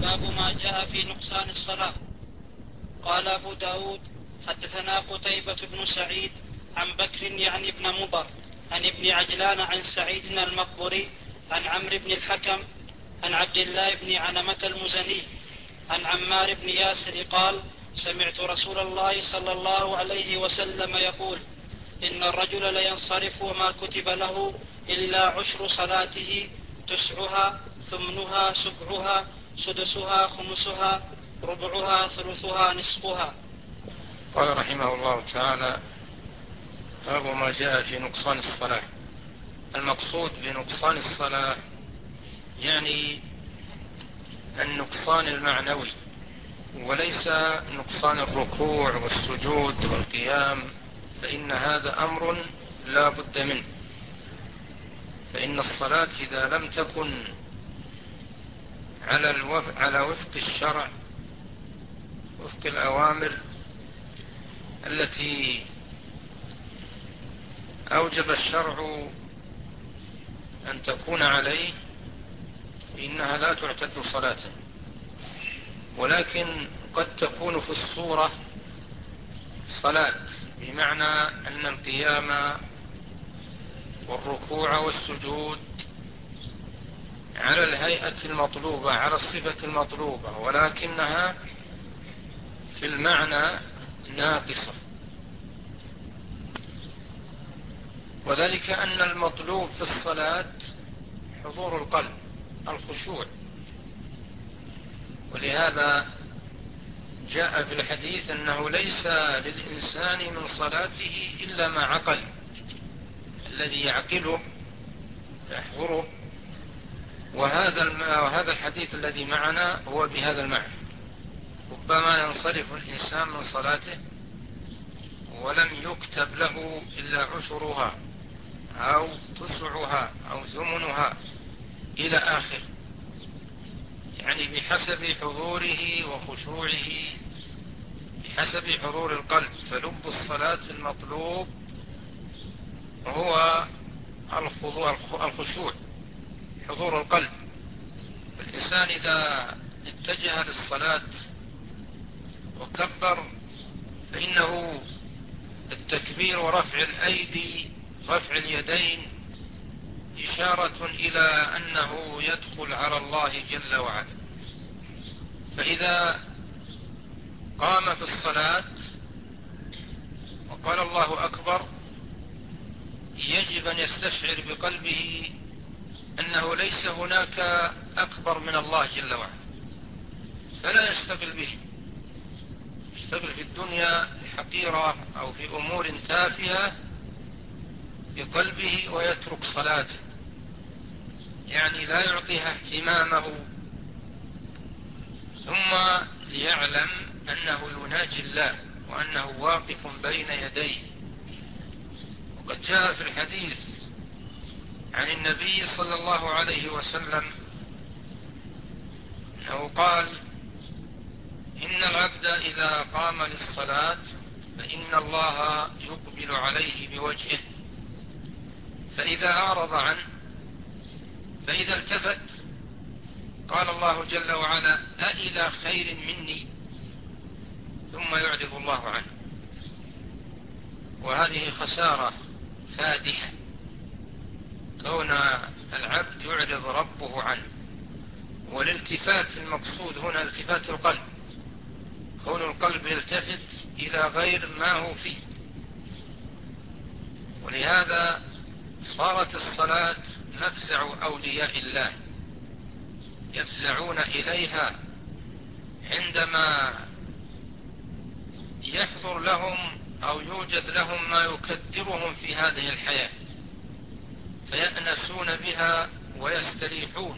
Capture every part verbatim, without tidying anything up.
باب ما جاء في نقصان الصلاة. قال أبو داود حدثنا قتيبة بن سعيد عن بكر يعني ابن مضر عن ابن عجلان عن سعيد المقبري عن عمرو بن الحكم عن عبد الله بن عنمة المزني عن عمار بن ياسر قال سمعت رسول الله صلى الله عليه وسلم يقول إن الرجل لينصرف وما كتب له إلا عشر صلاته تسعها ثمنها سبعها سدسها خمسها ربعها ثلثها نصفها. قال رحمه الله تعالى باب ما جاء في نقصان الصلاة. المقصود بنقصان الصلاة يعني النقصان المعنوي، وليس نقصان الركوع والسجود والقيام، فإن هذا أمر لا بد منه. فإن الصلاة إذا لم تكن على, الوف... على وفق الشرع، وفق الأوامر التي أوجب الشرع أن تكون عليه، إنها لا تعتد صلاة. ولكن قد تكون في الصورة صلاة، بمعنى أن القيام والركوع والسجود على الهيئة المطلوبة، على الصفة المطلوبة، ولكنها في المعنى ناقصة. وذلك أن المطلوب في الصلاة حضور القلب، الخشوع. ولهذا جاء في الحديث أنه ليس للإنسان من صلاته إلا ما عقل، الذي يعقله يحضره. وهذا وهذا الحديث الذي معنا هو بهذا المعنى. ربما ينصرف الإنسان من صلاته ولم يكتب له إلا عشرها أو تسعها أو ثمنها إلى آخر، يعني بحسب حضوره وخشوعه، بحسب حضور القلب. فلب الصلاة المطلوب هو الخشوع، حضور القلب. الإنسان إذا اتجه للصلاة وكبر، فإنه التكبير ورفع الأيدي، رفع اليدين، إشارة إلى أنه يدخل على الله جل وعلا. فإذا قام في الصلاة وقال الله أكبر، يجب أن يستشعر بقلبه أنه ليس هناك أكبر من الله جل وعلا، فلا يشتغل به، يشتغل في الدنيا الحقيرة أو في أمور تافهة بقلبه ويترك صلاته، يعني لا يعطيها اهتمامه. ثم ليعلم أنه يناجي الله وأنه واقف بين يديه. وقد جاء في الحديث عن النبي صلى الله عليه وسلم أنه قال إن العبد إذا قام للصلاة فإن الله يقبل عليه بوجهه، فإذا أعرض عنه، فإذا التفت قال الله جل وعلا أإلى خير مني، ثم يعرض الله عنه. وهذه خسارة فادحة، كون العبد يعرض ربه عنه. والالتفات المقصود هنا التفات القلب، كون القلب يلتفت إلى غير ما هو فيه. ولهذا صارت الصلاة مفزع أولياء الله، يفزعون إليها عندما يحضر لهم أو يوجد لهم ما يكدرهم في هذه الحياة، فيأنسون بها ويستريحون.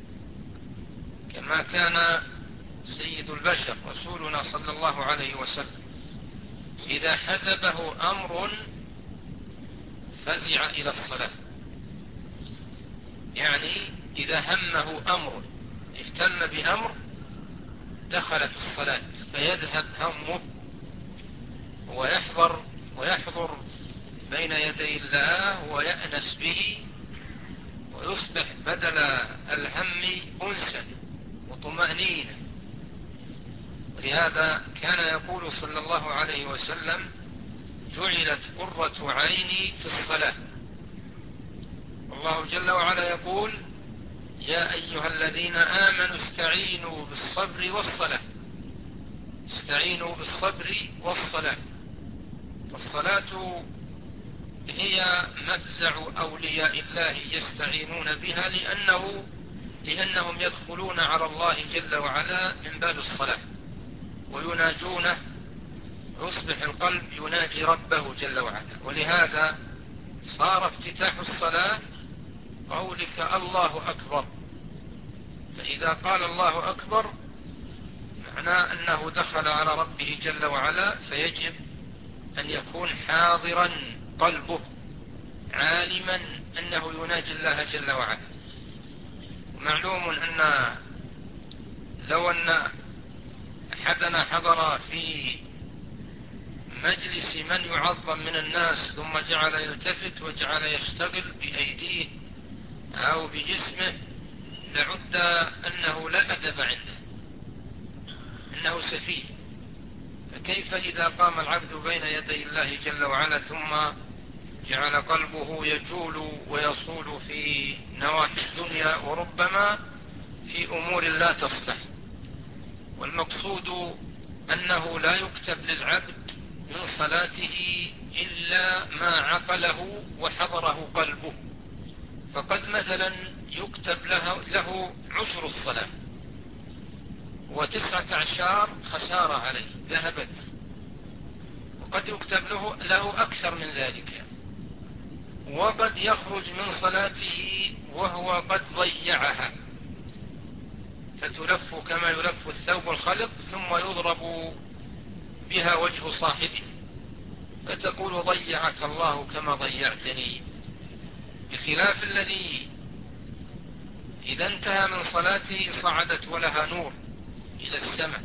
كما كان سيد البشر رسولنا صلى الله عليه وسلم إذا حزبه أمر فزع إلى الصلاة، يعني إذا همه أمر، اهتم بأمر، دخل في الصلاة فيذهب همه ويحضر ويحضر بين يدي الله ويأنس به، ويصبح بدل الهم أنسا وطمأنينة. ولهذا كان يقول صلى الله عليه وسلم: جعلت قرة عيني في الصلاة. والله جل وعلا يقول: يا أيها الذين آمنوا استعينوا بالصبر والصلاة. استعينوا بالصبر والصلاة. فالصلاة هي مفزع أولياء الله يستعينون بها لأنه لأنهم يدخلون على الله جل وعلا من باب الصلاة ويناجونه، يصبح القلب يناجي ربه جل وعلا. ولهذا صار افتتاح الصلاة قولك الله أكبر. فإذا قال الله أكبر معناه أنه دخل على ربه جل وعلا، فيجب أن يكون حاضرا قلبه عالما أنه يناجي الله جل وعلا. معلوم أن لو أن أحدنا حضر في مجلس من يعظم من الناس ثم جعل يلتفت وجعل يشتغل بأيديه أو بجسمه لعد أنه لا أدب عنده، أنه سفيه. فكيف إذا قام العبد بين يدي الله جل وعلا ثم جعل قلبه يجول ويصول في نواحي الدنيا وربما في أمور لا تصلح. والمقصود أنه لا يكتب للعبد من صلاته إلا ما عقله وحضره قلبه. فقد مثلا يكتب له, له عشر الصلاة وتسعة عشر خسارة عليه ذهبت، وقد يكتب له, له أكثر من ذلك، وقد يخرج من صلاته وهو قد ضيعها فتلف كما يلف الثوب الخلق ثم يضرب بها وجه صاحبه فتقول: ضيعك الله كما ضيعتني. بخلاف الذي إذا انتهى من صلاته صعدت ولها نور إلى السماء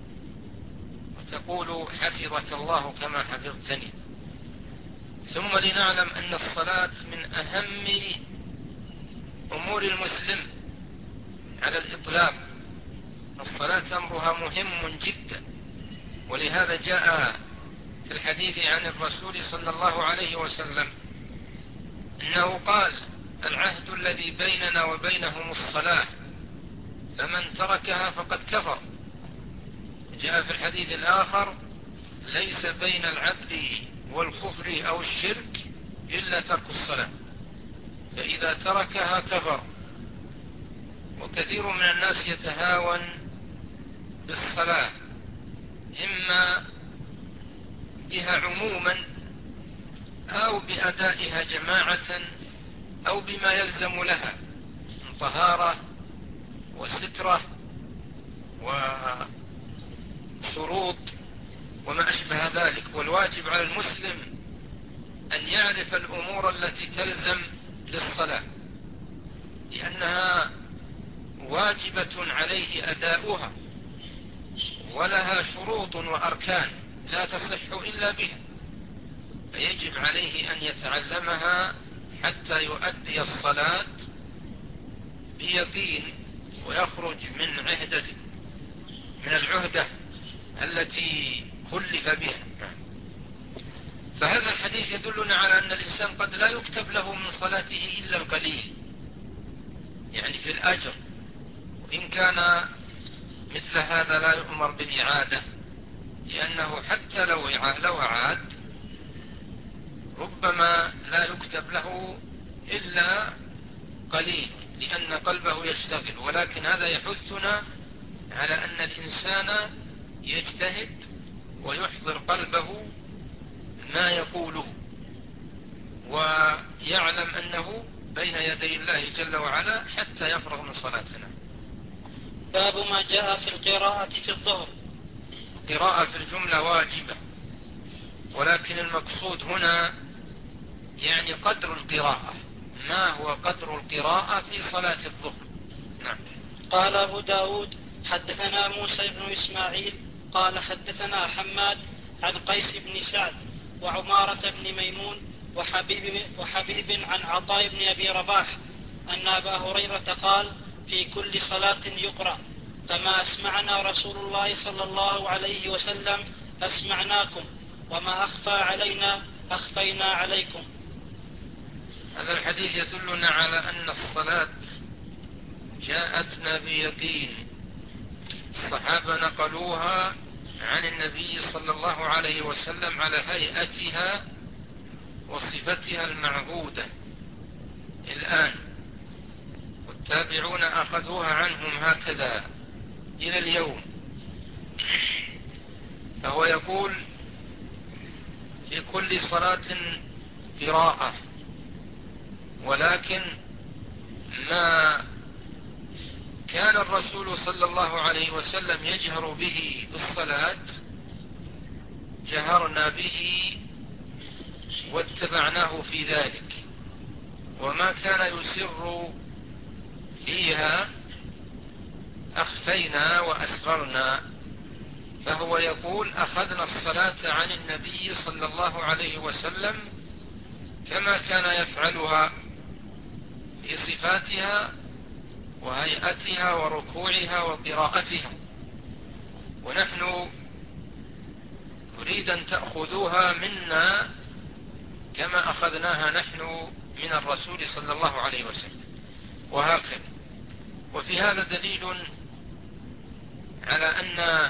وتقول: حفظك الله كما حفظتني. ثم لنعلم أن الصلاة من أهم أمور المسلم على الإطلاق. الصلاة أمرها مهم جدا، ولهذا جاء في الحديث عن الرسول صلى الله عليه وسلم إنه قال: العهد الذي بيننا وبينهم الصلاة، فمن تركها فقد كفر. جاء في الحديث الآخر: ليس بين العبد والكفر أو الشرك إلا ترك الصلاة، فإذا تركها كفر. وكثير من الناس يتهاون بالصلاة، إما بها عموما أو بأدائها جماعة أو بما يلزم لها من طهارة وسترة وشروط وما أشبه ذلك. والواجب على المسلم أن يعرف الأمور التي تلزم للصلاة، لأنها واجبة عليه أداؤها، ولها شروط وأركان لا تصح إلا بها، فيجب عليه أن يتعلمها حتى يؤدي الصلاة بيقين ويخرج من عهدة من العهدة التي كلف بها. فهذا الحديث يدلنا على أن الإنسان قد لا يكتب له من صلاته إلا القليل، يعني في الأجر، وإن كان مثل هذا لا يؤمر بالإعادة، لأنه حتى لو لو أعاد ربما لا يكتب له إلا قليل لأن قلبه يشتغل. ولكن هذا يحثنا على أن الإنسان يجتهد ويحضر قلبه ما يقوله، ويعلم أنه بين يدي الله جل وعلا حتى يفرغ من صلاتنا. باب ما جاء في القراءة في الظهر. قراءة في الجملة واجبة، ولكن المقصود هنا يعني قدر القراءة. ما هو قدر القراءة في صلاة الظهر؟ نعم. قال أبو داود: حدثنا موسى بن إسماعيل قال حدثنا حماد عن قيس بن سعد وعمارة بن ميمون وحبيب, وحبيب عن عطاء بن أبي رباح أن أبا هريرة قال: في كل صلاة يقرأ فما أسمعنا رسول الله صلى الله عليه وسلم أسمعناكم، وما أخفى علينا أخفينا عليكم. هذا الحديث يدلنا على أن الصلاة جاءتنا بيقين، الصحابة نقلوها عن النبي صلى الله عليه وسلم على هيئتها وصفتها المعهودة الآن، والتابعون أخذوها عنهم هكذا إلى اليوم. فهو يقول في كل صلاة قراءة، ولكن ما كان الرسول صلى الله عليه وسلم يجهر به في الصلاة جهرنا به واتبعناه في ذلك، وما كان يسر فيها أخفينا وأسررنا. فهو يقول أخذنا الصلاة عن النبي صلى الله عليه وسلم كما كان يفعلها في صفاتها وهيئتها وركوعها وقراءتها، ونحن نريد أن تأخذوها منا كما أخذناها نحن من الرسول صلى الله عليه وسلم، وهكذا. وفي هذا دليل على أن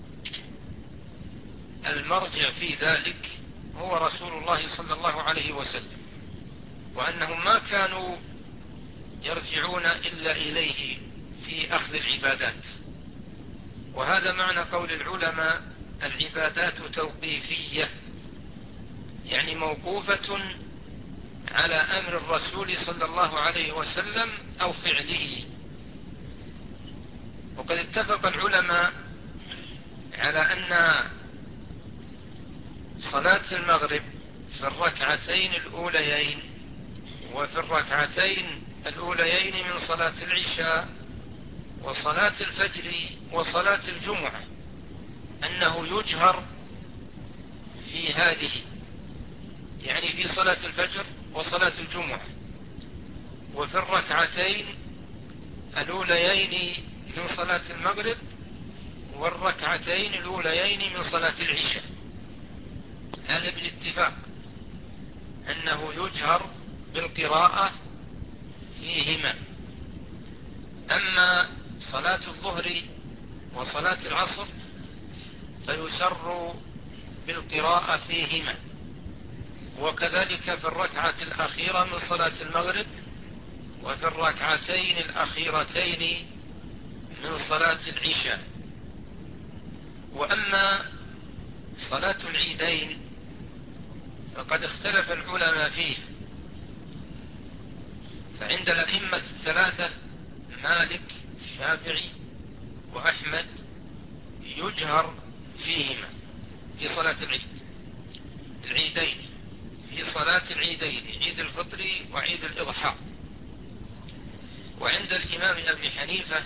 المرجع في ذلك هو رسول الله صلى الله عليه وسلم، وأنهم ما كانوا يرجعون إلا إليه في أخذ العبادات. وهذا معنى قول العلماء العبادات توقيفية، يعني موقوفة على أمر الرسول صلى الله عليه وسلم أو فعله. وقد اتفق العلماء على أن صلاة المغرب في الركعتين الأوليين وفي الركعتين الأوليين من صلاة العشاء وصلاة الفجر وصلاة الجمعة أنه يجهر في هذه، يعني في صلاة الفجر وصلاة الجمعة، وفي الركعتين الأوليين من صلاة المغرب والركعتين الأوليين من صلاة العشاء. هذا بالاتفاق أنه يجهر بالقراءة فيهما. أما صلاة الظهر وصلاة العصر فيسر بالقراءة فيهما، وكذلك في الركعة الأخيرة من صلاة المغرب وفي الركعتين الأخيرتين من صلاة العشاء. وأما صلاة العيدين فقد اختلف العلماء فيه، فعند الأئمة الثلاثة مالك الشافعي وأحمد يجهر فيهما في صلاة العيد العيدين في صلاة العيدين عيد الفطر وعيد الإضحى. وعند الإمام أبي حنيفة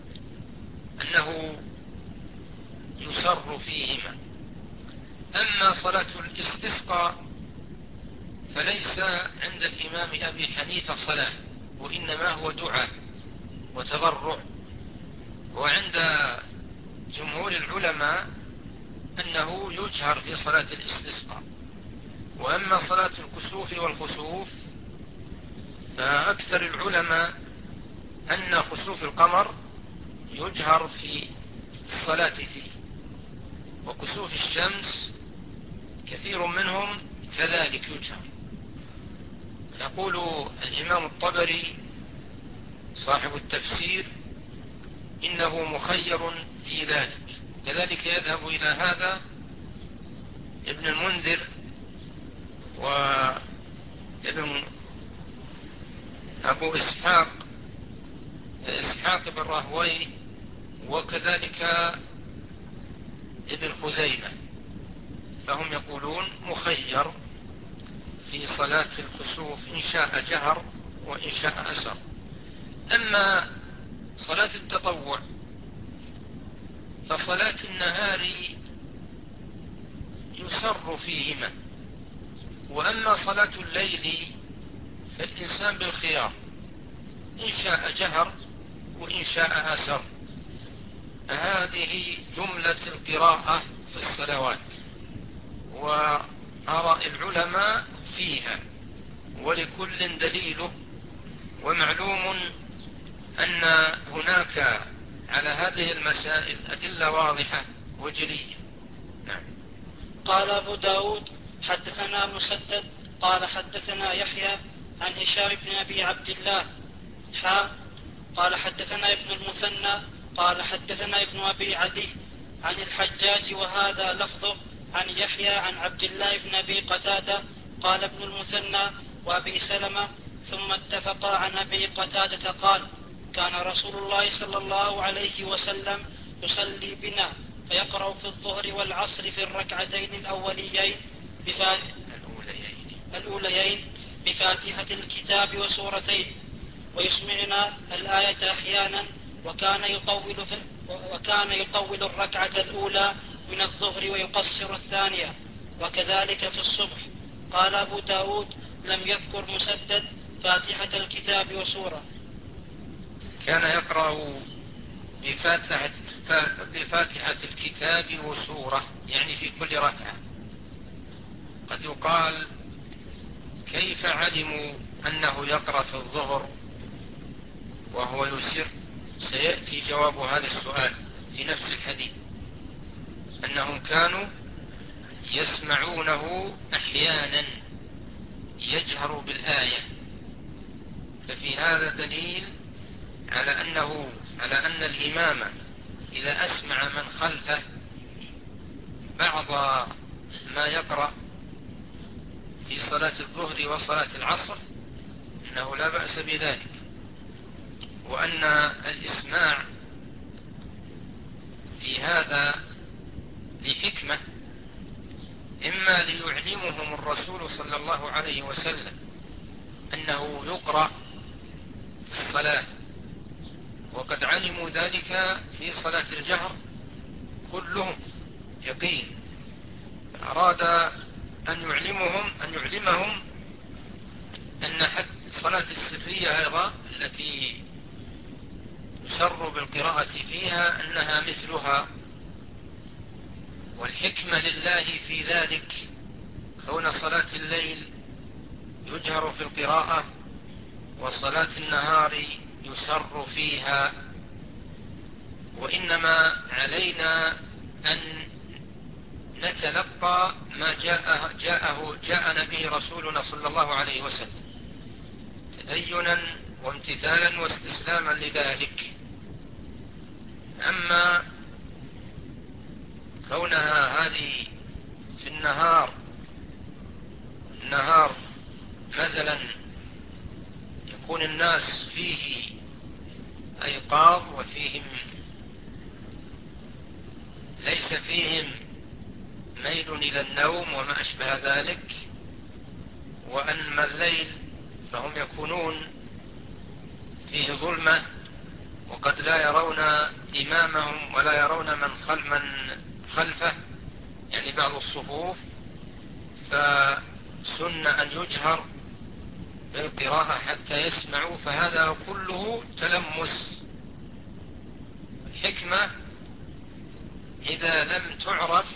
أنه يسر فيهما. أما صلاة الاستسقاء فليس عند الإمام أبي حنيفة صلاة، وإنما هو دعاء وتضرع. وعند جمهور العلماء أنه يجهر في صلاة الاستسقاء. وأما صلاة الكسوف والخسوف فأكثر العلماء أن خسوف القمر يجهر في الصلاة فيه، وكسوف الشمس كثير منهم كذلك يجهر. يقول الإمام الطبري صاحب التفسير إنه مخير في ذلك. كذلك يذهب إلى هذا ابن المنذر وابن أبو إسحاق إسحاق بن راهويه، وكذلك ابن خزيمة، فهم يقولون مخير في صلاة الكسوف، إن شاء جهر وإن شاء أسر. أما صلاة التطوع فصلاة النهار يسر فيهما، وأما صلاة الليل فالإنسان بالخيار، إن شاء جهر وإن شاء أسر. هذه جملة القراءة في الصلوات وآراء العلماء فيها، ولكل دليله، ومعلوم أن هناك على هذه المسائل أدلة واضحة وجلية. نعم. قال أبو داود حدثنا مسدد قال حدثنا يحيى عن هشام بن أبي عبد الله حا قال حدثنا ابن المثنى قال حدثنا ابن أبي عدي عن الحجاج وهذا لفظه عن يحيى عن عبد الله بن أبي قتادة قال ابن المثنى وأبي سلمة ثم اتفقا عن أبي قتادة قال كان رسول الله صلى الله عليه وسلم يصلي بنا فيقرأ في الظهر والعصر في الركعتين الأوليين الأوليين بفاتحة الكتاب وسورتين ويسمعنا الآية أحيانا وكان يطول, في وكان يطول الركعة الأولى من الظهر ويقصر الثانية وكذلك في الصبح. قال أبو داود لم يذكر مسدد فاتحة الكتاب وسورة. كان يقرأ بفاتحة, بفاتحة الكتاب وسورة يعني في كل ركعة. قد يقال كيف علموا أنه يقرأ في الظهر وهو يسر؟ سيأتي جواب هذا السؤال في نفس الحديث، أنهم كانوا يسمعونه أحيانا يجهر بالآية، ففي هذا دليل على أنه على أن الإمام إذا أسمع من خلفه بعض ما يقرأ في صلاة الظهر وصلاة العصر إنه لا بأس بذلك، وأن الإسماع في هذا لحكمة، إما ليعلمهم الرسول صلى الله عليه وسلم أنه يقرأ في الصلاة وقد علموا ذلك في صلاة الجهر كلهم يقين، أراد أن يعلمهم أن يعلمهم أن حتى صلاة السرية أيضا التي يسر بالقراءة فيها أنها مثلها، والحكمة لله في ذلك كون صلاة الليل يجهر في القراءة وصلاة النهار يسر فيها. وإنما علينا أن نتلقى ما جاءه جاءه جاءنا به رسولنا صلى الله عليه وسلم تدينا وامتثالا واستسلاما لذلك. أما كونها هذه في النهار النهار مثلا يكون الناس فيه أيقاظ وفيهم ليس فيهم ميل إلى النوم وما أشبه ذلك، وأما الليل فهم يكونون فيه ظلمة وقد لا يرون إمامهم ولا يرون من خلفه يعني بعض الصفوف، فسن أن يجهر بالقراءة حتى يسمعوا، فهذا كله تلمس. الحكمة إذا لم تعرف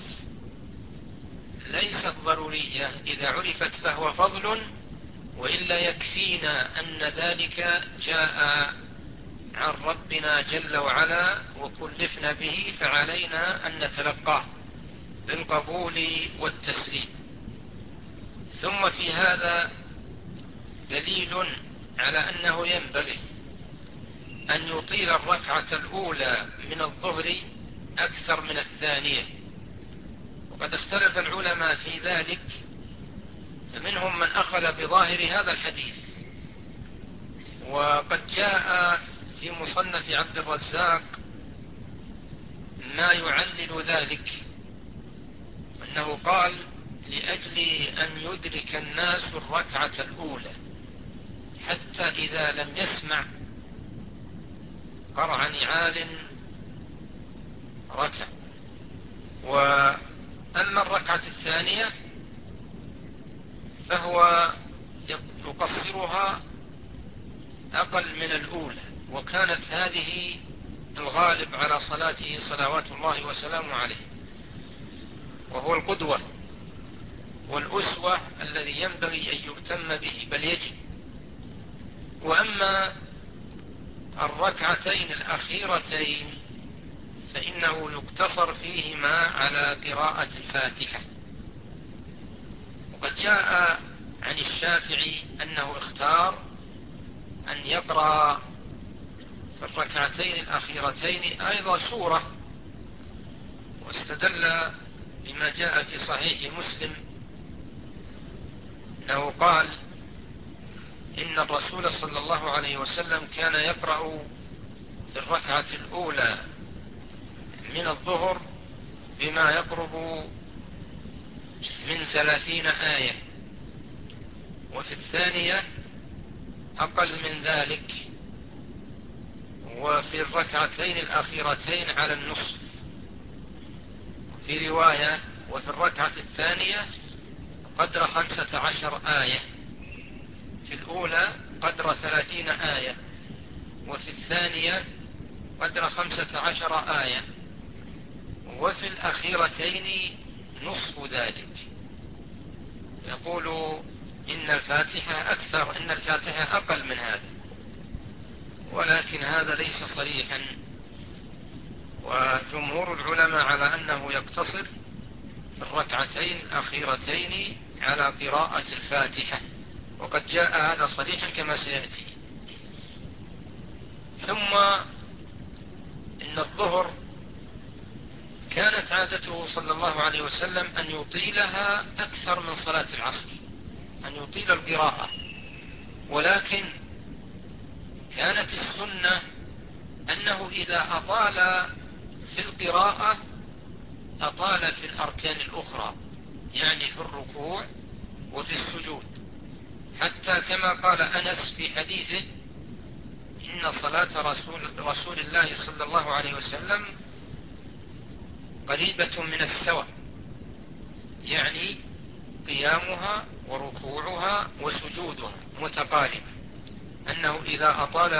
ليست ضرورية، إذا عرفت فهو فضل، وإلا يكفينا أن ذلك جاء عن ربنا جل وعلا وكلفنا به، فعلينا أن نتلقاه بالقبول والتسليم. ثم في هذا دليل على أنه ينبغي أن يطيل الركعة الأولى من الظهر أكثر من الثانية، وقد اختلف العلماء في ذلك، فمنهم من أخذ بظاهر هذا الحديث، وقد جاء في مصنف عبد الرزاق ما يعلل ذلك، أنه قال لأجل أن يدرك الناس الركعة الأولى حتى إذا لم يسمع قرع نعال ركع. وأما الركعة الثانية فهو يقصرها أقل من الأولى، وكانت هذه الغالب على صلاته صلوات الله وسلامه عليه، وهو القدوة والأسوة الذي ينبغي أن يهتم به بل يجب. وأما الركعتين الأخيرتين فإنه يقتصر فيهما على قراءة الفاتحة. وقد جاء عن الشافعي أنه اختار أن يقرأ في الركعتين الأخيرتين أيضا سورة، واستدل بما جاء في صحيح مسلم أنه قال إن الرسول صلى الله عليه وسلم كان يقرأ في الركعة الأولى من الظهر بما يقرب من ثلاثين آية، وفي الثانية أقل من ذلك، وفي الركعتين الأخيرتين على النصف. في رواية وفي الركعة الثانية قدر خمسة عشر آية، في الأولى قدر ثلاثين آية، وفي الثانية قدر خمسة عشر آية، وفي الأخيرتين نصف ذلك. يقول إن الفاتحة أكثر، إن الفاتحة أقل من هذا، ولكن هذا ليس صريحا، وجمهور العلماء على أنه يقتصر في الركعتين الأخيرتين على قراءة الفاتحة، وقد جاء هذا صريحا كما سيأتي. ثم إن الظهر كانت عادته صلى الله عليه وسلم أن يطيلها أكثر من صلاة العصر، أن يطيل القراءة، ولكن كانت السنة أنه إذا أطال في القراءة أطال في الأركان الأخرى، يعني في الركوع وفي السجود، حتى كما قال أنس في حديثه إن صلاة رسول, رسول الله صلى الله عليه وسلم قريبة من السواء، يعني قيامها وركوعها وسجودها متقارب، أنه إذا أطال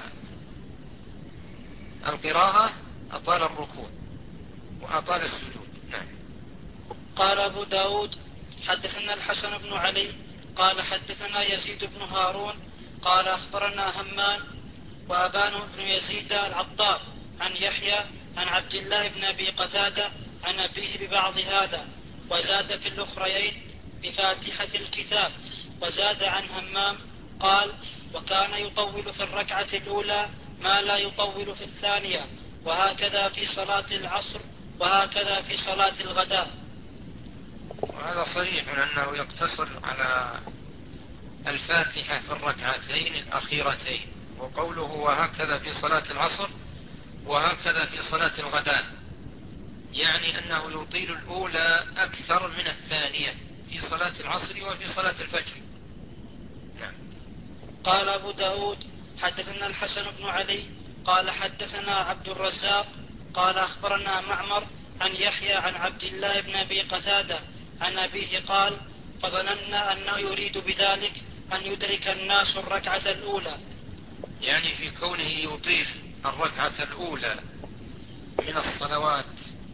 القراءة أطال الركوع وأطال السجود. نعم. قال أبو داود حدثنا الحسن بن علي قال حدثنا يزيد بن هارون قال أخبرنا همام وأبان بن يزيد العطار عن يحيى عن عبد الله بن أبي قتادة عن أبيه ببعض هذا، وزاد في الأخريين بفاتحة الكتاب. وزاد عن همام قال وكان يطول في الركعة الأولى ما لا يطول في الثانية، وهكذا في صلاة العصر وهكذا في صلاة الغداء. وهذا صريح أنه يقتصر على الفاتحة في الركعتين الأخيرتين، وقوله وهكذا في صلاة العصر وهكذا في صلاة الغداء يعني أنه يطيل الأولى أكثر من الثانية في صلاة العصر وفي صلاة الفجر. نعم. قال أبو داود حدثنا الحسن بن علي قال حدثنا عبد الرزاق قال أخبرنا معمر عن يحيى عن عبد الله بن أبي قتادة عن أبيه قال فظننا أنه يريد بذلك أن يدرك الناس الركعة الأولى، يعني في كونه يطيل الركعة الأولى من الصلوات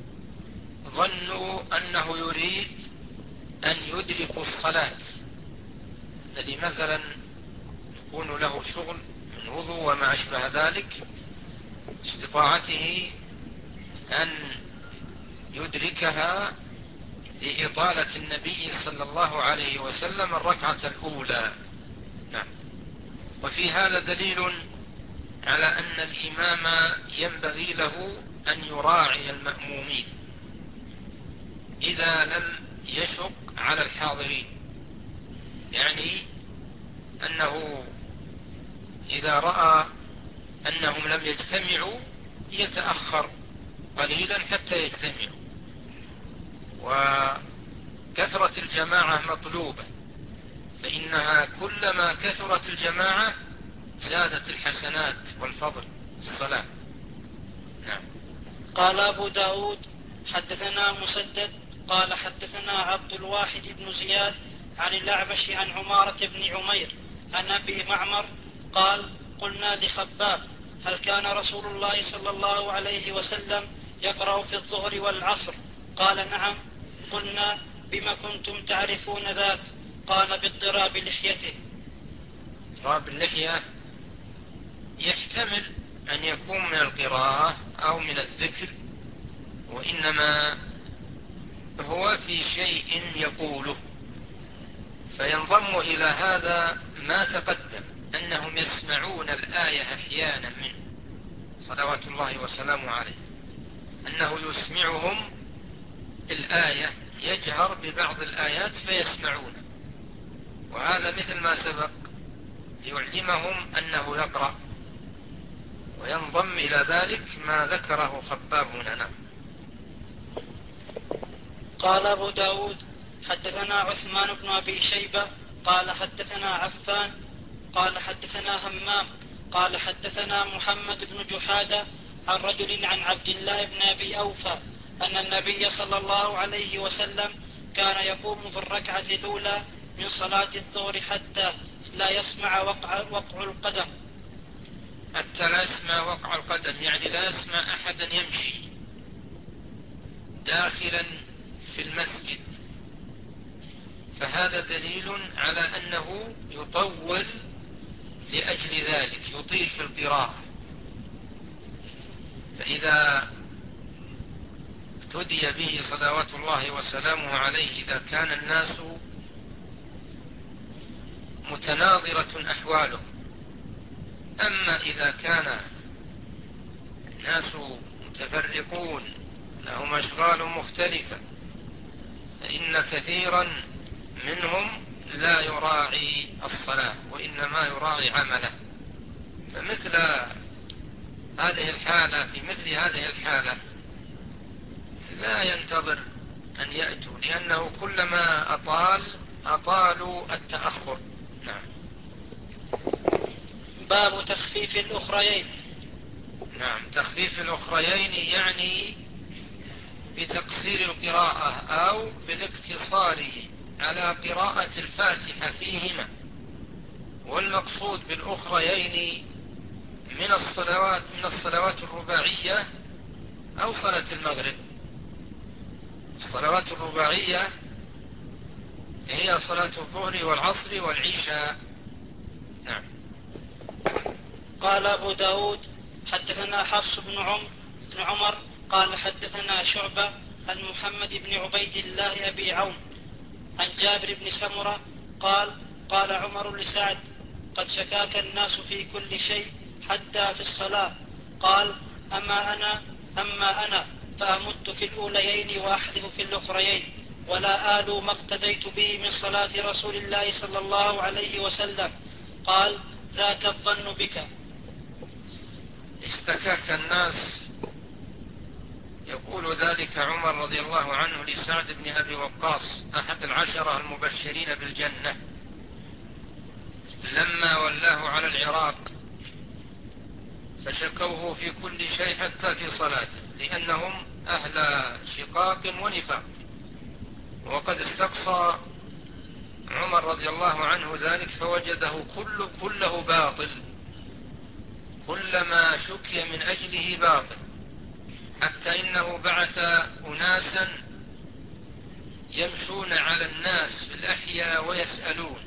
ظنوا أنه يريد أن يدرك الصلاة، الذي مثلا يكون له شغل من وضوء وما أشبه ذلك، استطاعته أن يدركها لإطالة النبي صلى الله عليه وسلم الركعة الأولى. نعم. وفي هذا دليل على أن الإمام ينبغي له أن يراعي المأمومين إذا لم يشق على الحاضرين، يعني أنه إذا رأى أنهم لم يجتمعوا يتأخر قليلا حتى يجتمعوا. وكثرة الجماعة مطلوبة، فإنها كلما كثرت الجماعة زادت الحسنات والفضل الصلاة. نعم. قال أبو داود حدثنا مسدد قال حدثنا عبد الواحد بن زياد عن الأعمش عن عمارة بن عمير عن أبي معمر قال قلنا لخباب هل كان رسول الله صلى الله عليه وسلم يقرأ في الظهر والعصر؟ قال نعم. قلنا بما كنتم تعرفون ذاك؟ قال باضطراب لحيته. اضطراب اللحية يحتمل أن يكون من القراءة أو من الذكر، وإنما هو في شيء يقوله، فينضم إلى هذا ما تقدم أنهم يسمعون الآية أحيانا منه صلوات الله وسلامه عليه، أنه يسمعهم الآية، يجهر ببعض الآيات فيسمعون، وهذا مثل ما سبق ليعلمهم أنه يقرأ، وينضم إلى ذلك ما ذكره خباب هنا. قال أبو داود حدثنا عثمان بن أبي شيبة قال حدثنا عفان قال حدثنا همام قال حدثنا محمد بن جحادة عن رجل عن عبد الله بن أبي أوفى أن النبي صلى الله عليه وسلم كان يقوم في الركعة الأولى من صلاة الظهر حتى لا يسمع وقع, وقع القدم. حتى لا يسمع وقع القدم يعني لا يسمع أحدا يمشي داخلا في المسجد، فهذا دليل على أنه يطول لأجل ذلك، يطيل في القراءة. فإذا اقتدي به صلوات الله وسلامه عليه إذا كان الناس متناظرة أحواله، أما إذا كان الناس متفرقون لهم أشغال مختلفة فإن كثيرا منهم لا يراعي الصلاة وإنما يراعي عمله، فمثل هذه الحالة في مثل هذه الحالة لا ينتظر أن يأتوا، لأنه كلما أطال أطالوا التأخر. نعم. باب تخفيف الأخريين. نعم، تخفيف الأخريين يعني بتقصير القراءة أو بالاقتصار على قراءة الفاتحة فيهما، والمقصود بالأخريين من الصلوات من الصلوات الرباعية أو صلاة المغرب. الصلوات الرباعية هي صلاة الظهر والعصر والعشاء. نعم. قال أبو داود حدثنا حفص بن عمر بن عمر قال حدثنا شعبة عن محمد بن عبيد الله أبي عون عن جابر بن سمرة قال قال عمر لسعد قد شكاك الناس في كل شيء حتى في الصلاة. قال أما أنا أما أنا فأمد في الأوليين وأحذف في الأخريين ولا آل ما اقتديت به من صلاة رسول الله صلى الله عليه وسلم. قال ذاك الظن بك. اشتكاك الناس، يقول ذلك عمر رضي الله عنه لسعد بن أبي وقاص أحد العشرة المبشرين بالجنة لما ولاه على العراق، فشكوه في كل شيء حتى في صلاته لأنهم أهل شقاق ونفاق، وقد استقصى عمر رضي الله عنه ذلك فوجده كله, كله باطل، كل ما شكي من أجله باطل، حتى إنه بعث أناسا يمشون على الناس في الأحياء ويسألون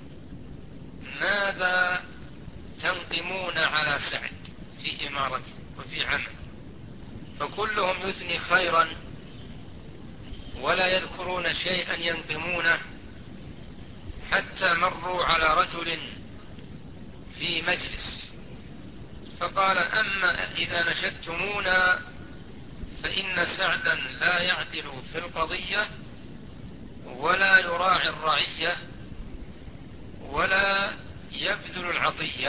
ماذا تنقمون على سعد في إمارته وفي عمل، فكلهم يثني خيرا ولا يذكرون شيئا ينقمونه، حتى مروا على رجل في مجلس فقال أما إذا نشدتمونا فإن سعدا لا يعدل في القضية ولا يراعي الرعية ولا يبذل العطية.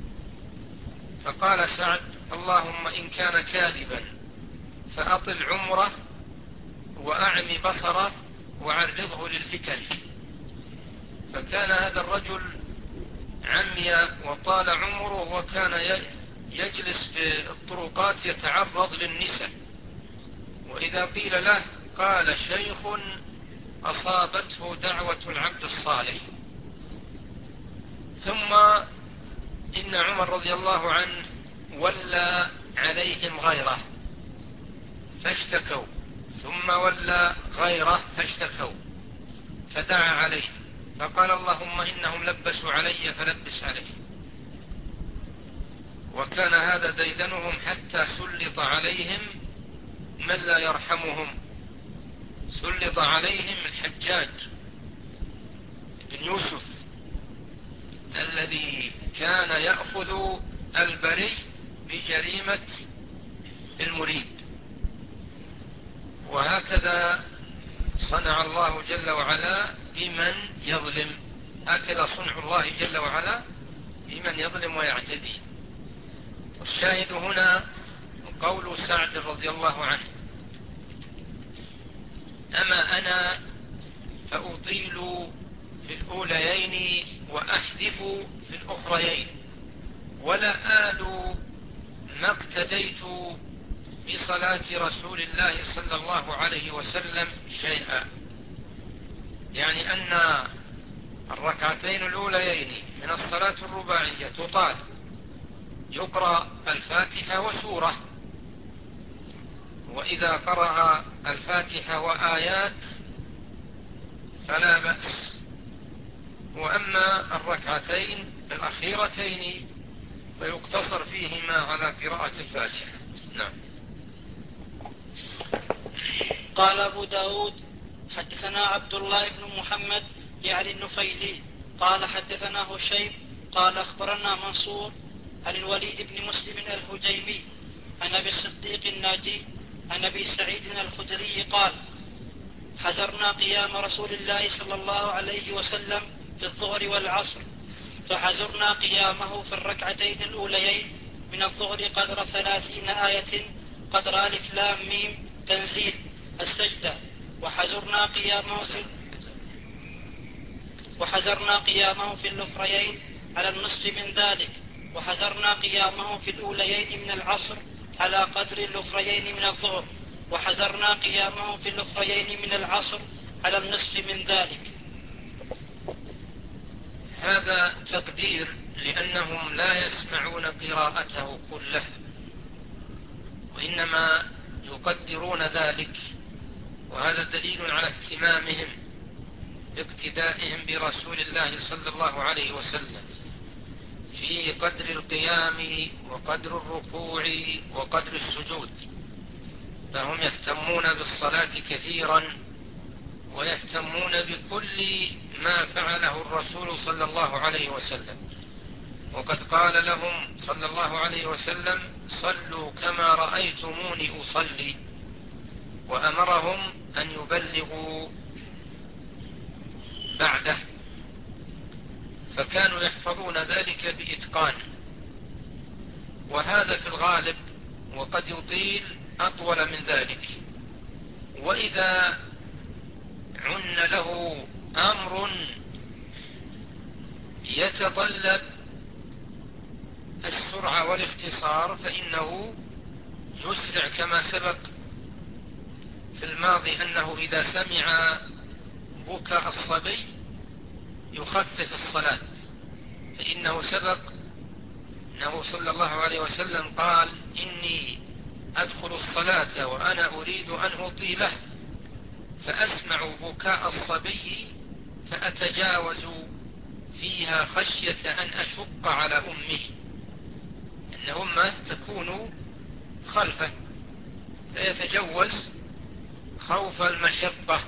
فقال سعد اللهم إن كان كاذبا فأطل عمره وأعمي بصره وعرضه للفتن. فكان هذا الرجل عمي وطال عمره وكان يجلس في الطرقات يتعرض للنساء، وإذا قيل له قال شيخ أصابته دعوة العبد الصالح. ثم إن عمر رضي الله عنه ولى عليهم غيره فاشتكوا، ثم ولى غيره فاشتكوا، فدعا عليه فقال اللهم إنهم لبسوا علي فلبس عليه. وكان هذا ديدنهم حتى سلط عليهم من لا يرحمهم. سلط عليهم الحجاج بن يوسف الذي كان يأخذ البريء بجريمة المريب. وهكذا صنع الله جل وعلا بمن يظلم، هكذا صنع الله جل وعلا بمن يظلم ويعتدي. والشاهد هنا قول سعد رضي الله عنه: أما أنا فأطيل في الأوليين وأحذف في الأخريين، ولا آل ما اقتديت بصلاة رسول الله صلى الله عليه وسلم شيئا. يعني أن الركعتين الأوليين من الصلاة الرباعية تطال، يقرأ الفاتحة وسورة، وإذا قرأ الفاتحة وآيات فلا بأس. وأما الركعتين الأخيرتين فيقتصر فيهما على قراءة الفاتحة. نعم. قال أبو داود: حدثنا عبد الله بن محمد يعني النفيلي قال حدثنا هشيم قال أخبرنا منصور عن الوليد بن مسلم الهجيمي عن أبي الصديق الناجي عن أبي سعيد الخدري قال: حزرنا قيام رسول الله صلى الله عليه وسلم في الظهر والعصر، فحزرنا قيامه في الركعتين الأوليين من الظهر قدر ثلاثين آية قدر ألف لام ميم تنزيل السجدة، وحزرنا قيامه في وحزرنا قيامه في الأخريين على النصف من ذلك، وحزرنا قيامه في الأوليين من العصر على قدر الأخريين من الظهر، وحزرنا قيامه في الأخريين من العصر على النصف من ذلك. هذا تقدير لأنهم لا يسمعون قراءته كله، وإنما يقدرون ذلك، وهذا دليل على اهتمامهم باقتدائهم برسول الله صلى الله عليه وسلم في قدر القيام وقدر الركوع وقدر السجود. فهم يهتمون بالصلاة كثيرا، ويهتمون بكل ما فعله الرسول صلى الله عليه وسلم. وقد قال لهم صلى الله عليه وسلم: صلوا كما رأيتموني أصلي، وأمرهم أن يبلغوا بعده، فكانوا يحفظون ذلك بإتقان. وهذا في الغالب، وقد يطيل أطول من ذلك. وإذا عن له أمر يتطلب السرعة والاختصار فإنه يسرع، كما سبق في الماضي أنه إذا سمع بكاء الصبي يخفف الصلاة، فإنه سبق أنه صلى الله عليه وسلم قال: إني أدخل الصلاة وأنا أريد أن أطيله، فأسمع بكاء الصبي فأتجاوز فيها خشية أن أشق على أمه، أن أمه تكون خلفه، فيتجوز خوف المشقة،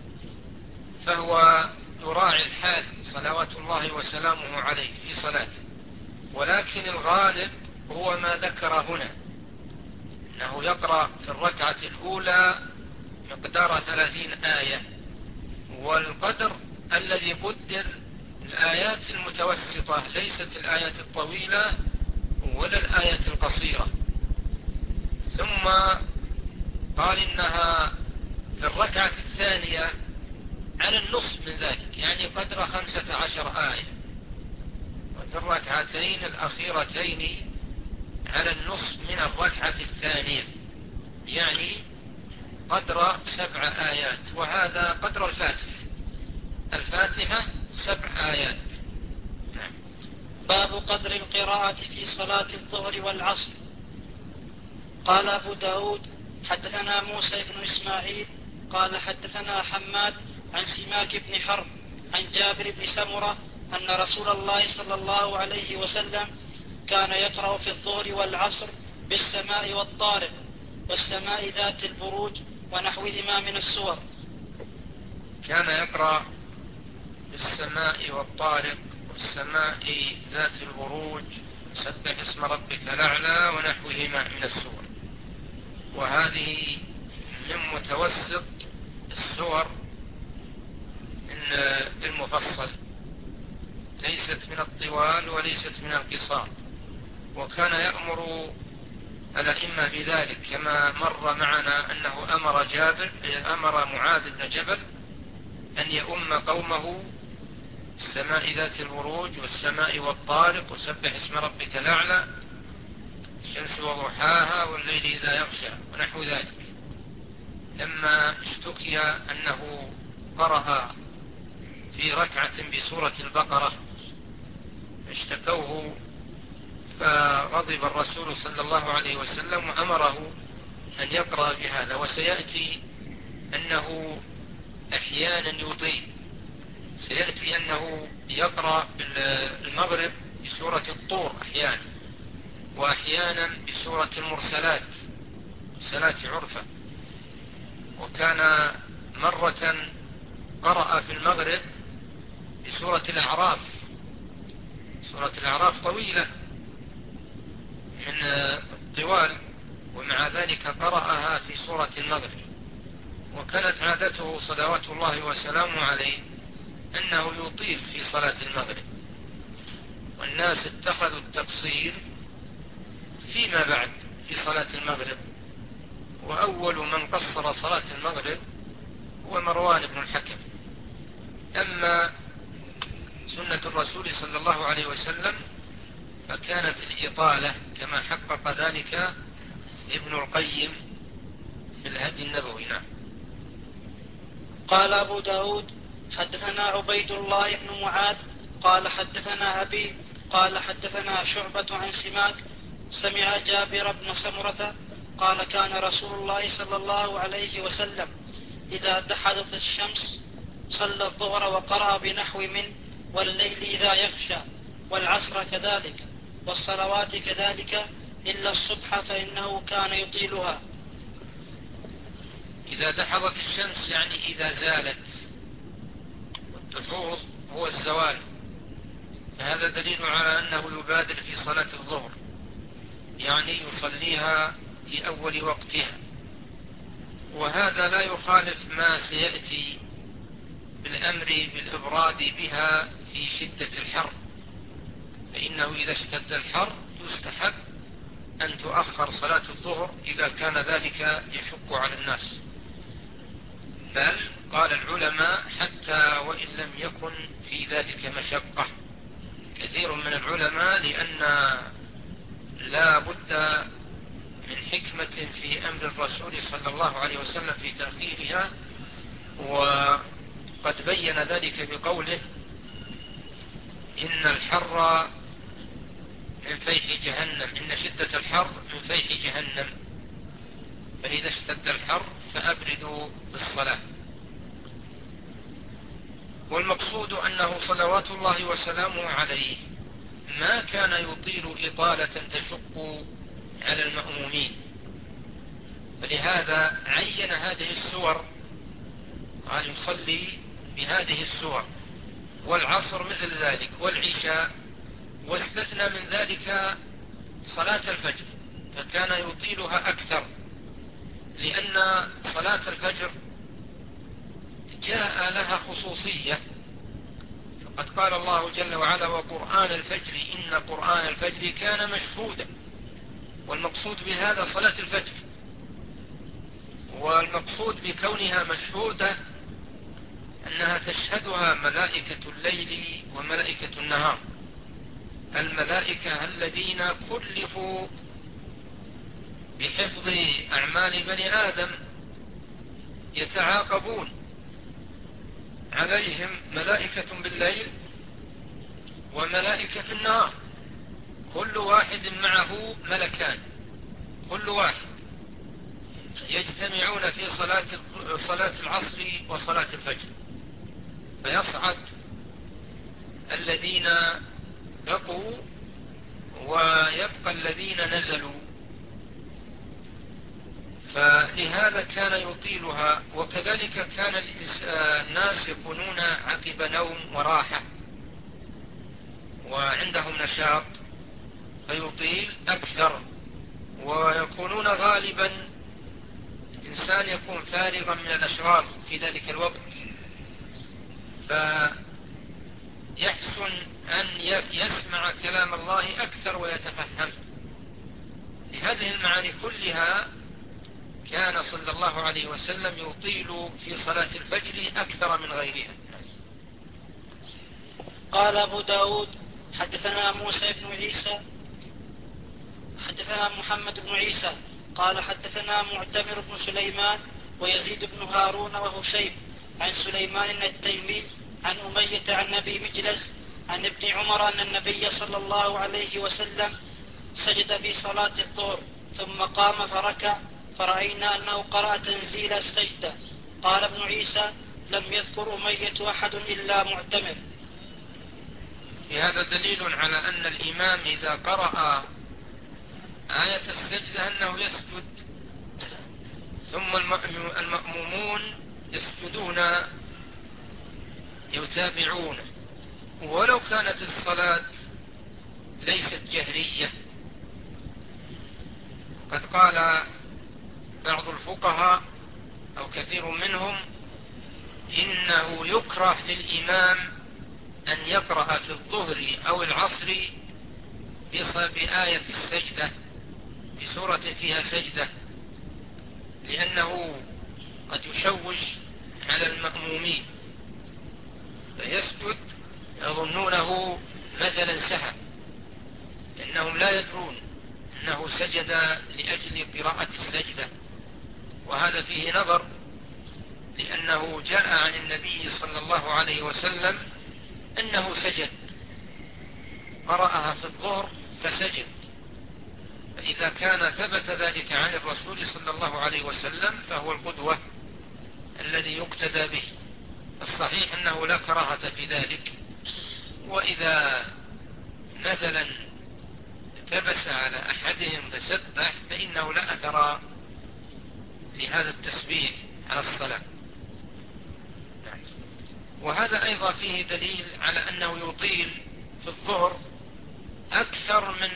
فهو يراعي الحال صلوات الله وسلامه عليه في صلاته. ولكن الغالب هو ما ذكر هنا، أنه يقرأ في الركعة الأولى مقدار ثلاثين آية، والقدر الذي قدر الآيات المتوسطة، ليست الآيات الطويلة ولا الآيات القصيرة. ثم قال إنها في الركعة الثانية على النصف من ذلك، يعني قدر خمسة عشر آية، وفي الركعتين الأخيرتين على النصف من الركعة الثانية، يعني قدر سبع آيات، وهذا قدر الفاتحة. الفاتحة سبع آيات. نعم. باب قدر القراءة في صلاة الظهر والعصر. قال أبو داود حدثنا موسى بن إسماعيل قال حدثنا حماد عن سماك بن حرب عن جابر بن سمرة أن رسول الله صلى الله عليه وسلم كان يقرأ في الظهر والعصر بالسماء والطارق والسماء ذات البروج ونحوهما من السور. كان يقرأ بالسماء والطارق والسماء ذات البروج سبح اسم ربك الأعلى ونحوهما من السور، وهذه من متوسط السور المفصل، ليست من الطوال وليست من القصار. وكان يأمر الأئمة بذلك كما مر معنا أنه أمر جابر أمر معاذ بن جبل أن يؤم قومه السماء ذات البروج والسماء والطارق وسبح اسم ربك الأعلى الشمس وضحاها والليل إذا يغشى ونحو ذلك. لما اشتكي أنه قرأ في ركعة بسورة البقرة اشتكوه، فغضب الرسول صلى الله عليه وسلم وأمره أن يقرأ بهذا. وسيأتي أنه أحيانا يطيل، سيأتي أنه يقرأ المغرب بسورة الطور أحيانا، وأحيانا بسورة المرسلات مرسلات عرفة. وكان مرة قرأ في المغرب بسورة الأعراف. سورة الأعراف طويلة من الطوال، ومع ذلك قرأها في سورة المغرب. وكانت عادته صلوات الله وسلامه عليه أنه يطيل في صلاة المغرب، والناس اتخذوا التقصير فيما بعد في صلاة المغرب. وأول من قصر صلاة المغرب هو مروان بن الحكم. أما سنة الرسول صلى الله عليه وسلم فكانت الإطالة كما حقق ذلك ابن القيم في الهدي النبوي. نعم. قال أبو داود حدثنا عبيد الله بن معاذ قال حدثنا أبي قال حدثنا شعبة عن سماك سمع جابر بن سمرة قال كان رسول الله صلى الله عليه وسلم إذا دحضت الشمس صلى الظهر وقرأ بنحو من والليل إذا يغشى والعصر كذلك والصلوات كذلك إلا الصبح فإنه كان يطيلها. إذا دحضت الشمس يعني إذا زالت، والدحوظ هو الزوال، فهذا دليل على أنه يبادر في صلاة الظهر، يعني يصليها في أول وقتها. وهذا لا يخالف ما سيأتي بالأمر بالإبراد بها في شدة الحر، فإنه إذا اشتد الحر يستحب أن تؤخر صلاة الظهر إذا كان ذلك يشق على الناس. بل قال العلماء حتى وإن لم يكن في ذلك مشقة، كثير من العلماء لأن لا بد من حكمة في أمر الرسول صلى الله عليه وسلم في تأخيرها، وقد بين ذلك بقوله إن الحر من فيح جهنم، إن شدة الحر من فيح جهنم، فإذا اشتد الحر فأبردوا بالصلاة. والمقصود أنه صلوات الله وسلامه عليه ما كان يطيل إطالة تشق على المأمومين، فلهذا عين هذه السور قال يصلي بهذه السور، والعصر مثل ذلك والعشاء، واستثنى من ذلك صلاة الفجر فكان يطيلها أكثر، لأن صلاة الفجر جاء لها خصوصية. فقد قال الله جل وعلا وقرآن الفجر إن قرآن الفجر كان مشهودا، والمقصود بهذا صلاة الفجر. والمقصود بكونها مشهودة أنها تشهدها ملائكة الليل وملائكة النهار، الملائكة الذين كلفوا بحفظ أعمال بني آدم يتعاقبون عليهم ملائكة بالليل وملائكة في النهار، كل واحد معه ملكان، كل واحد يجتمعون في صلاة صلاة العصر وصلاة الفجر، فيصعد الذين بقوا ويبقى الذين نزلوا، فلهذا كان يطيلها. وكذلك كان الناس يكونون عقب نوم وراحة وعندهم نشاط فيطيل أكثر، ويكونون غالبا الإنسان يكون فارغا من الأشغال في ذلك الوقت، فيحسن أن يسمع كلام الله أكثر ويتفهم. لهذه المعاني كلها كان صلى الله عليه وسلم يطيل في صلاة الفجر أكثر من غيرها. قال أبو داود حدثنا موسى بن عيسى حدثنا محمد بن عيسى قال حدثنا معتمر بن سليمان ويزيد بن هارون وهشيم عن سليمان التيمي عن أمية عن أبي مجلس عن ابن عمر أن النبي صلى الله عليه وسلم سجد في صلاة الظهر ثم قام فركع فرأينا أنه قرأ تنزيل السجدة. قال ابن عيسى لم يذكر أمية أحد إلا معتمر. في هذا دليل على أن الإمام إذا قرأ آية السجدة أنه يسجد، ثم المأمومون يسجدون يتابعون، ولو كانت الصلاة ليست جهرية. قد قال بعض الفقهاء أو كثير منهم إنه يكره للإمام أن يقرأ في الظهر أو العصر بآية السجدة بسورة فيها سجدة، لأنه قد يشوش على المأمومين فيسجد يظنونه مثلا سهى، لأنهم لا يدرون أنه سجد لأجل قراءة السجدة. وهذا فيه نظر، لأنه جاء عن النبي صلى الله عليه وسلم أنه سجد، قرأها في الظهر فسجد، فإذا كان ثبت ذلك عن الرسول صلى الله عليه وسلم فهو القدوة الذي يقتدى به. الصحيح أنه لا كراهة في ذلك. وإذا مثلا التبس على أحدهم فسبح فإنه لا أثر لهذا التسبيح على الصلاة. وهذا أيضا فيه دليل على أنه يطيل في الظهر أكثر من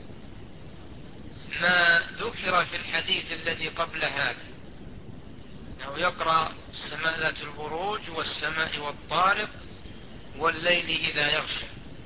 ما ذكر في الحديث الذي قبل هذا، أنه يقرأ السماء ذات البروج والسماء والطارق والليل إذا يغشى،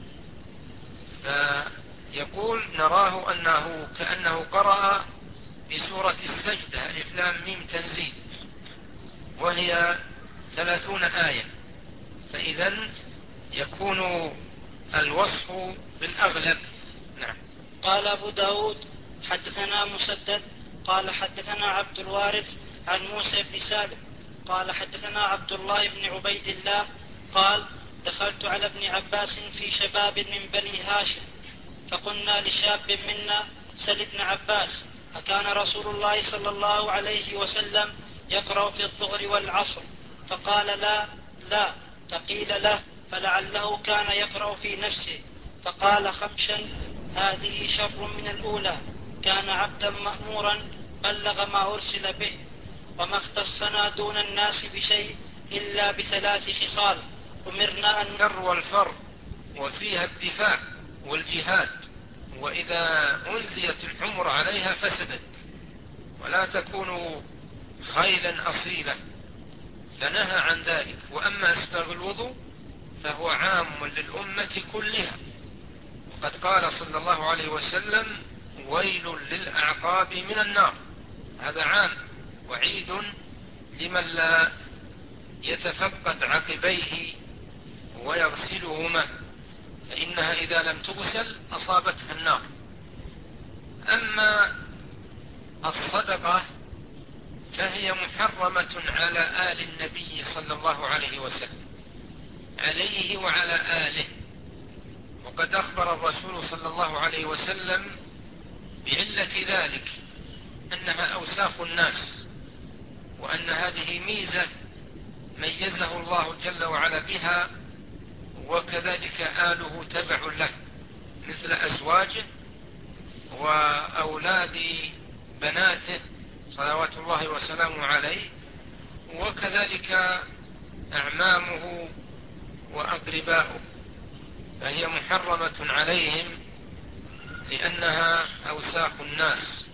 فيقول نراه أنه كأنه قرأ بسورة السجدة ألف لام ميم تنزيل، وهي ثلاثون آية، فإذا يكون الوصف بالأغلب. نعم. قال أبو داود حدثنا مسدد قال حدثنا عبد الوارث عن موسى بن سالم قال حدثنا عبد الله بن عبيد الله قال دخلت على ابن عباس في شباب من بني هاشم فقلنا لشاب منا سل ابن عباس أكان رسول الله صلى الله عليه وسلم يقرأ في الظهر والعصر؟ فقال لا لا. فقيل له فلعله كان يقرأ في نفسه، فقال خمشا هذه شر من الأولى، كان عبدا مأمورا بلغ ما أرسل به، وما اختصنا دون الناس بشيء إلا بثلاث خصال أمرنا أن الكر والفر وفيها الدفاع والجهاد، وإذا أنزيت الحمر عليها فسدت، ولا تكون خيلا أصيلة، فنهى عن ذلك. وأما أسباغ الوضوء فهو عام للأمة كلها، وقد قال صلى الله عليه وسلم ويل للأعقاب من النار، هذا عام وعيد لمن لا يتفقد عقبيه ويغسلهما، فإنها إذا لم تغسل أصابتها النار. أما الصدقة فهي محرمة على آل النبي صلى الله عليه وسلم، عليه وعلى آله، وقد أخبر الرسول صلى الله عليه وسلم بعلة ذلك أنها أوساخ الناس، وأن هذه ميزة ميزه الله جل وعلا بها، وكذلك آله تبع له مثل أزواجه وأولاد بناته صلوات الله وسلامه عليه، وكذلك أعمامه وأقرباؤه، فهي محرمة عليهم لأنها أوساخ الناس.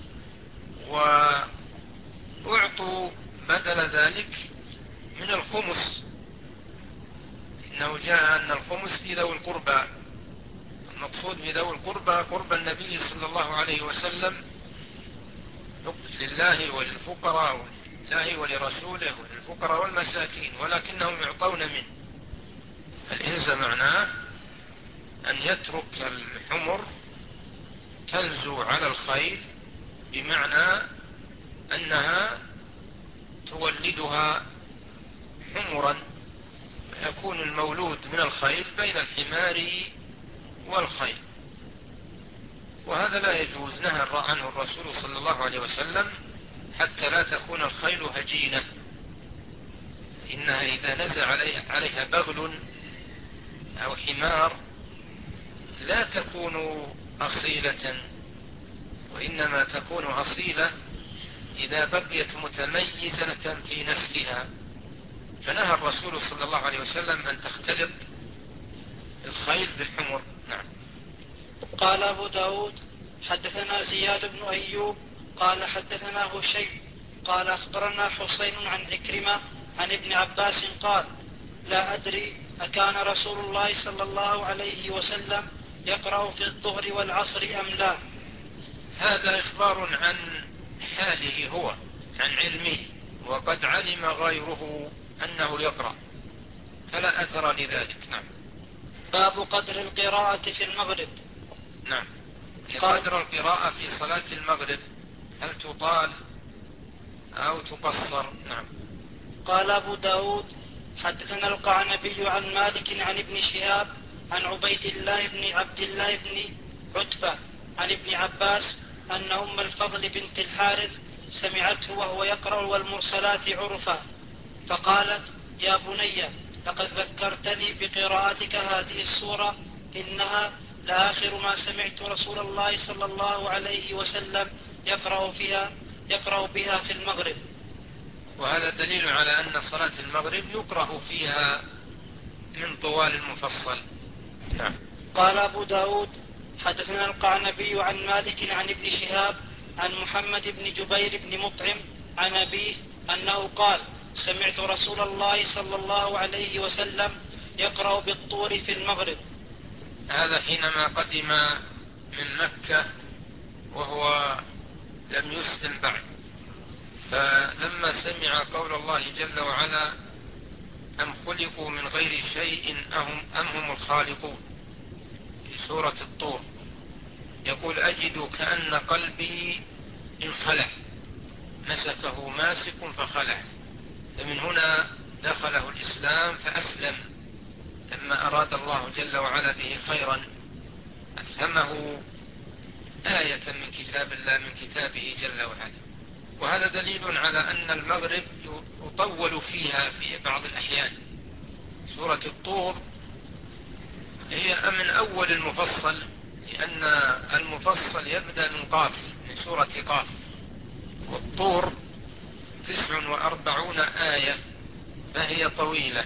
وأعطوا بدل ذلك من الخمس، إنه جاء أن الخمس لذوي القربى، المقصود بذوي القربى قرب النبي صلى الله عليه وسلم لله وللفقراء، ولله ولرسوله وللفقراء والمساكين، ولكنهم يعطون منه. الإنز معناه أن يترك الحمر تنزو على الخيل، بمعنى أنها تولدها حمرا، يكون المولود من الخيل بين الحمار والخيل، وهذا لا يجوز، نهى عنه الرسول صلى الله عليه وسلم حتى لا تكون الخيل هجينة، إنها إذا نزع عليها بغل أو حمار لا تكون أصيلة، وإنما تكون أصيلة إذا بقيت متميزة في نسلها، فنهى الرسول صلى الله عليه وسلم أن تختلط الخيل بالحمر. نعم. قال أبو داود حدثنا زياد بن أيوب قال حدثنا هشيم قال أخبرنا حسين عن عكرمة عن ابن عباس قال لا أدري أكان رسول الله صلى الله عليه وسلم يقرأ في الظهر والعصر أم لا. هذا إخبار عن حاله هو، عن علمه، وقد علم غيره أنه يقرأ، فلا أثر لذلك. نعم. باب قدر القراءة في المغرب. نعم. قدر القراءة في صلاة المغرب، هل تطال أو تقصر؟ نعم. قال أبو داود حدثنا القعنبي عن مالك عن ابن شهاب عن عبيد الله بن عبد الله بن عتبة عن ابن عباس أن أم الفضل بنت الحارث سمعته وهو يقرأ والمرسلات عرفا، فقالت يا بني لقد ذكرتني بقراءتك هذه السورة، إنها لآخر ما سمعت رسول الله صلى الله عليه وسلم يقرأ فيها يقرأ بها في المغرب. وهذا دليل على أن صلاة المغرب يقرأ فيها من طوال المفصل. نعم. قال أبو داود حدثنا القعنبي عن مالك عن ابن شهاب عن محمد بن جبير بن مطعم عن أبيه أنه قال سمعت رسول الله صلى الله عليه وسلم يقرأ بالطور في المغرب. هذا حينما قدم من مكة وهو لم يسلم بعد، فلما سمع قول الله جل وعلا أم خلقوا من غير شيء أم هم الخالقون في سورة الطور، يقول أجد كأن قلبي انخلع، مسكه ماسك فخلع، فمن هنا دخله الإسلام فأسلم، لما أراد الله جل وعلا به خيرا أفهمه آية من كتاب الله من كتابه جل وعلا. وهذا دليل على أن المغرب يطول فيها في بعض الأحيان. سورة الطور هي من أول المفصل، لأن المفصل يبدأ من قاف، من سورة قاف، والطور تسع وأربعون آية، فهي طويلة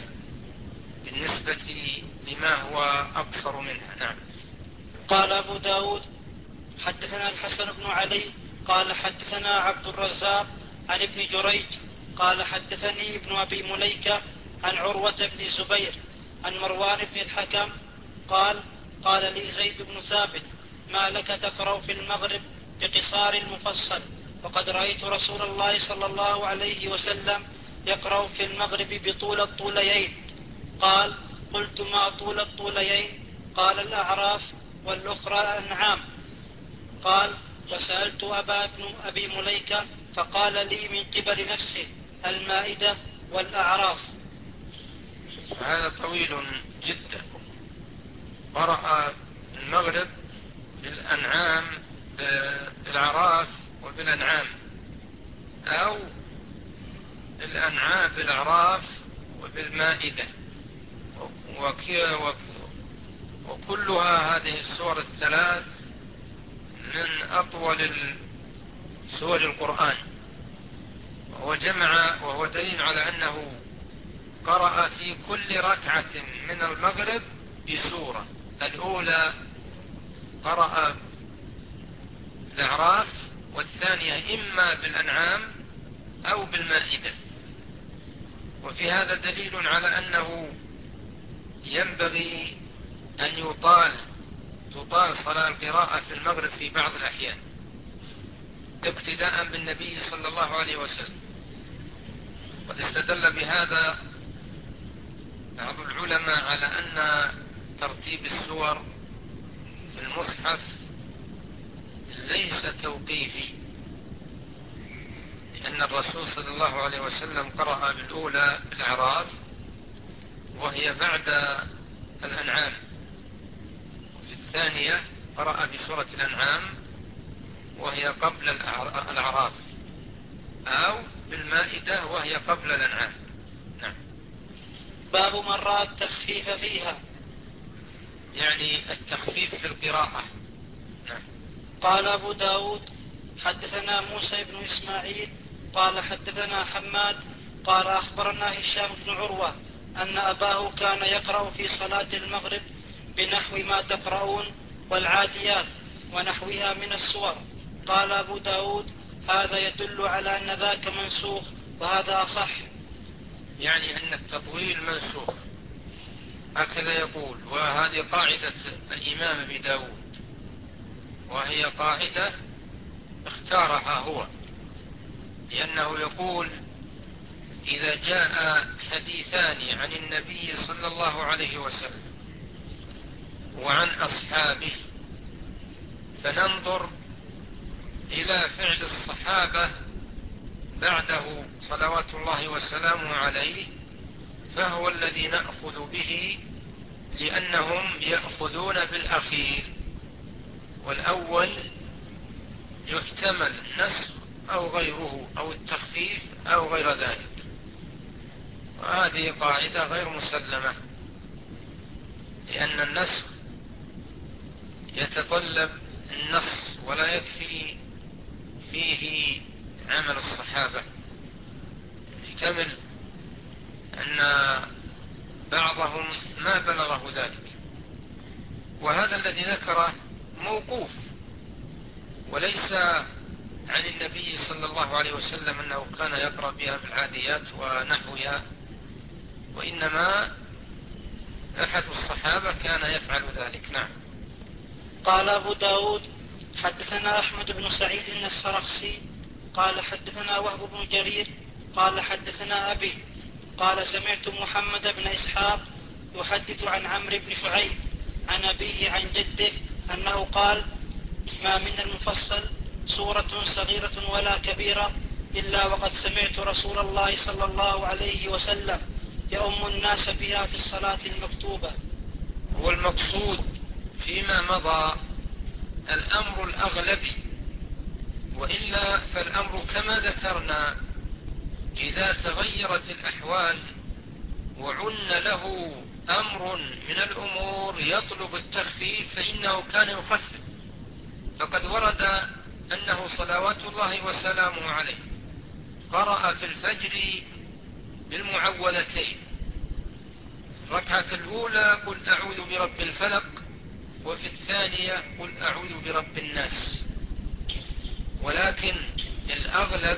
بالنسبة لما هو أقصر منها. نعم. قال أبو داود حدثنا الحسن بن علي قال حدثنا عبد الرزاق عن ابن جريج قال حدثني ابن أبي مليكة عن عروة بن الزبير عن مروان بن الحكم قال قال لي زيد بن ثابت ما لك تقرأ في المغرب بقصار المفصل، وقد رأيت رسول الله صلى الله عليه وسلم يقرأ في المغرب بطول الطوليين. قال قلت ما طول الطوليين؟ قال الأعراف والأخرى الأنعام. قال وسألت أبا بن أبي مليكة فقال لي من قبل نفسه المائدة والأعراف. هذا طويل جدا. قرأ المغرب بالأنعام بالأعراف وبالأنعام، أو الأنعام بالأعراف وبالمائدة، وكلها هذه السور الثلاث من أطول سور القرآن، وهو جمع وهو دليل على أنه قرأ في كل ركعة من المغرب بسورة. الأولى قرأ الأعراف، والثانية إما بالأنعام أو بالمائدة. وفي هذا دليل على أنه ينبغي أن يطال تطال صلاة القراءة في المغرب في بعض الأحيان اقتداء بالنبي صلى الله عليه وسلم. قد استدل بهذا بعض العلماء على أن ترتيب السور في المصحف ليس توقيفي، لأن الرسول صلى الله عليه وسلم قرأ بالأولى بالأعراف وهي بعد الأنعام، وفي الثانية قرأ بسورة الأنعام وهي قبل الأعراف، أو بالمائدة وهي قبل الأنعام. نعم. باب من رأى التخفيف فيها، يعني التخفيف في القراءة. نعم. قال أبو داود حدثنا موسى بن إسماعيل قال حدثنا حماد قال أخبرنا هشام بن عروة أن أباه كان يقرأ في صلاة المغرب بنحو ما تقرؤون والعاديات ونحوها من السور. قال أبو داود هذا يدل على أن ذاك منسوخ وهذا أصح. يعني أن التطويل منسوخ، هكذا يقول. وهذه قاعدة الإمام أبي داود، وهي قاعدة اختارها هو، لأنه يقول إذا جاء حديثان عن النبي صلى الله عليه وسلم وعن أصحابه فننظر إلى فعل الصحابة بعده صلوات الله وسلامه عليه، فهو الذي نأخذ به، لأنهم يأخذون بالأخير، والأول يحتمل نسخ أو غيره أو التخفيف أو غير ذلك. وهذه قاعدة غير مسلمة، لأن النسخ يتطلب النص ولا يكفي فيه عمل الصحابة. يحتمل أن بعضهم ما بلغه ذلك، وهذا الذي ذكره موقوف وليس عن النبي صلى الله عليه وسلم أنه كان يقرأ بها بالعاديات ونحوها، وإنما أحد الصحابة كان يفعل ذلك. نعم. قال أبو داود حدثنا أحمد بن سعيد السرخسي قال حدثنا وهب بن جرير قال حدثنا أبي قال سمعت محمد بن إسحاق يحدث عن عمرو بن شعيب عن أبيه عن جده أنه قال ما من المفصل سورة صغيرة ولا كبيرة إلا وقد سمعت رسول الله صلى الله عليه وسلم يؤم الناس بها في الصلاة المكتوبة. والمقصود فيما مضى الأمر الأغلبي، وإلا فالأمر كما ذكرنا إذا تغيرت الأحوال وعن له أمر من الأمور يطلب التخفيف فإنه كان يخفف. فقد ورد أنه صلوات الله وسلامه عليه قرأ في الفجر بالمعوذتين، الركعة الأولى قل أعوذ برب الفلق، وفي الثانية قل أعوذ برب الناس. ولكن الأغلب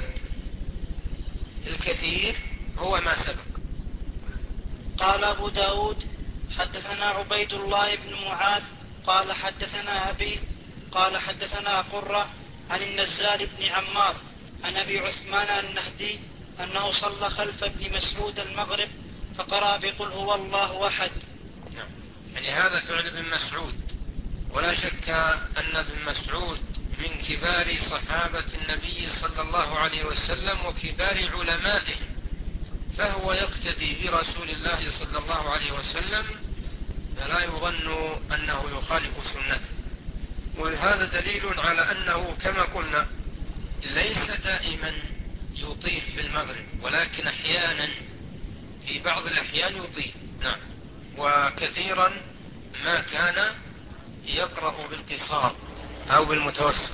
الكثير هو ما سبق. قال أبو داود حدثنا عبيد الله بن معاذ قال حدثنا أبي قال حدثنا قرة عن النزال بن عمار عن أبي عثمان النهدي أنه صلى خلف ابن مسعود المغرب فقرأ بقل هو الله أحد. يعني هذا فعل ابن مسعود، ولا شك أن ابن مسعود من كبار صحابة النبي صلى الله عليه وسلم وكبار علمائه، فهو يقتدي برسول الله صلى الله عليه وسلم فلا يظن أنه يخالف سنته. وهذا دليل على أنه كما قلنا ليس دائما يطيل في المغرب، ولكن أحيانا في بعض الأحيان يطيل. نعم. وكثيرا ما كان يقرأ بالقصار أو بالمتوسط.